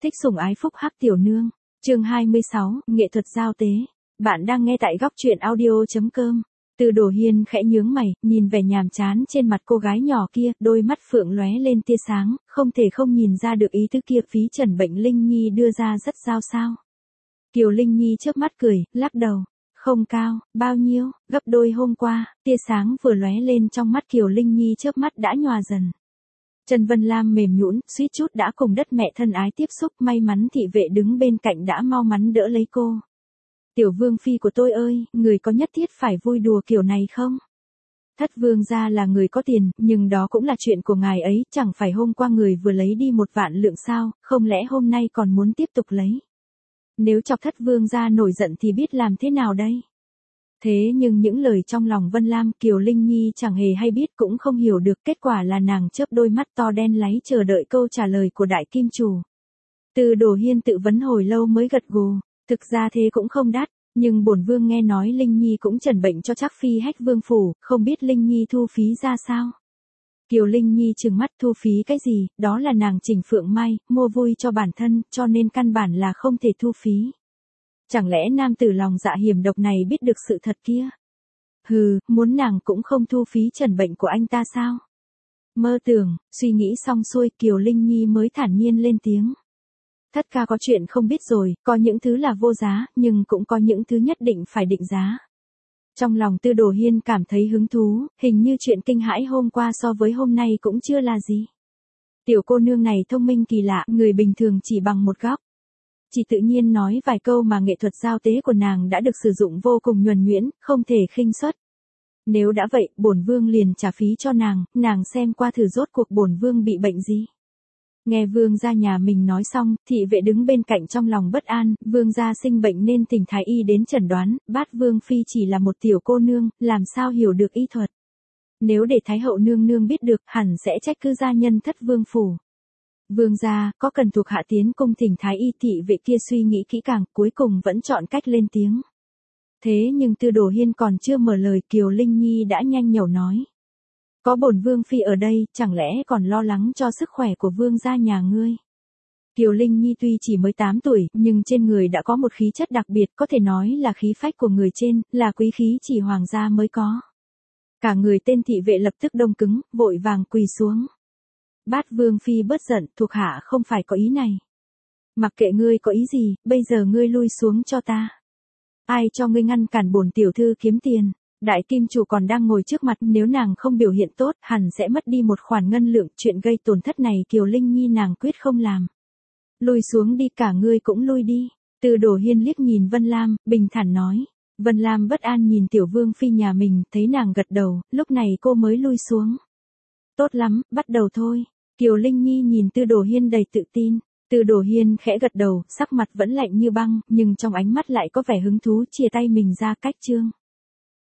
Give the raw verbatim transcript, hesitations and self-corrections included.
thích sủng ái phúc hắc tiểu nương. Chương hai mươi sáu, nghệ thuật giao tế. Bạn đang nghe tại góc truyện audio chấm com. Từ Đổ Hiên khẽ nhướng mày, nhìn vẻ nhàm chán trên mặt cô gái nhỏ kia, đôi mắt phượng lóe lên tia sáng, không thể không nhìn ra được ý tứ kia phí trần bệnh Linh Nhi đưa ra rất giao sao. Kiều Linh Nhi chớp mắt cười, lắc đầu. Không cao, bao nhiêu, gấp đôi hôm qua, tia sáng vừa lóe lên trong mắt Kiều Linh Nhi chớp mắt đã nhòa dần. Trần Vân Lam mềm nhũn, suýt chút đã cùng đất mẹ thân ái tiếp xúc, may mắn thị vệ đứng bên cạnh đã mau mắn đỡ lấy cô. Tiểu vương phi của tôi ơi, người có nhất thiết phải vui đùa kiểu này không? Thất vương gia là người có tiền, nhưng đó cũng là chuyện của ngài ấy, chẳng phải hôm qua người vừa lấy đi một vạn lượng sao, không lẽ hôm nay còn muốn tiếp tục lấy? Nếu chọc thất vương gia nổi giận thì biết làm thế nào đây? Thế nhưng những lời trong lòng Vân Lam, Kiều Linh Nhi chẳng hề hay biết, cũng không hiểu được, kết quả là nàng chớp đôi mắt to đen láy chờ đợi câu trả lời của đại kim chủ. Từ Đổ Hiên tự vấn hồi lâu mới gật gù, thực ra thế cũng không đắt, nhưng bổn vương nghe nói Linh Nhi cũng trần bệnh cho Trác phi hách vương phủ, không biết Linh Nhi thu phí ra sao? Kiều Linh Nhi trừng mắt, thu phí cái gì, đó là nàng chỉnh phượng mai, mua vui cho bản thân, cho nên căn bản là không thể thu phí. Chẳng lẽ nam tử lòng dạ hiểm độc này biết được sự thật kia? Hừ, muốn nàng cũng không thu phí trần bệnh của anh ta sao? Mơ tưởng, suy nghĩ xong xuôi, Kiều Linh Nhi mới thản nhiên lên tiếng. Thất ca có chuyện không biết rồi, có những thứ là vô giá, nhưng cũng có những thứ nhất định phải định giá. Trong lòng Từ Đổ Hiên cảm thấy hứng thú, hình như chuyện kinh hãi hôm qua so với hôm nay cũng chưa là gì. Tiểu cô nương này thông minh kỳ lạ, người bình thường chỉ bằng một góc. Chỉ tự nhiên nói vài câu mà nghệ thuật giao tế của nàng đã được sử dụng vô cùng nhuần nhuyễn, không thể khinh suất. Nếu đã vậy, bổn vương liền trả phí cho nàng, nàng xem qua thử rốt cuộc bổn vương bị bệnh gì. Nghe vương gia nhà mình nói xong, thị vệ đứng bên cạnh trong lòng bất an, vương gia sinh bệnh nên thỉnh thái y đến chẩn đoán, bát vương phi chỉ là một tiểu cô nương, làm sao hiểu được y thuật. Nếu để thái hậu nương nương biết được, hẳn sẽ trách cứ gia nhân thất vương phủ. Vương gia, có cần thuộc hạ tiến cung thỉnh thái y? Thị vệ kia suy nghĩ kỹ càng, cuối cùng vẫn chọn cách lên tiếng. Thế nhưng Từ Đổ Hiên còn chưa mở lời, Kiều Linh Nhi đã nhanh nhẩu nói. Có bổn vương phi ở đây, chẳng lẽ còn lo lắng cho sức khỏe của vương gia nhà ngươi? Kiều Linh Nhi tuy chỉ mới tám tuổi, nhưng trên người đã có một khí chất đặc biệt, có thể nói là khí phách của người trên, là quý khí chỉ hoàng gia mới có. Cả người tên thị vệ lập tức đông cứng, vội vàng quỳ xuống. Bát vương phi bớt giận, thuộc hạ không phải có ý này. Mặc kệ ngươi có ý gì, bây giờ ngươi lui xuống cho ta. Ai cho ngươi ngăn cản bổn tiểu thư kiếm tiền? Đại kim chủ còn đang ngồi trước mặt, nếu nàng không biểu hiện tốt, hẳn sẽ mất đi một khoản ngân lượng, chuyện gây tổn thất này Kiều Linh Nhi nàng quyết không làm. Lui xuống đi, cả ngươi cũng lui đi. Từ Đổ Hiên liếc nhìn Vân Lam, bình thản nói. Vân Lam bất an nhìn tiểu vương phi nhà mình, thấy nàng gật đầu, lúc này cô mới lui xuống. Tốt lắm, bắt đầu thôi. Kiều Linh Nhi nhìn Từ Đổ Hiên đầy tự tin. Từ Đổ Hiên khẽ gật đầu, sắc mặt vẫn lạnh như băng, nhưng trong ánh mắt lại có vẻ hứng thú, chìa tay mình ra cách chương.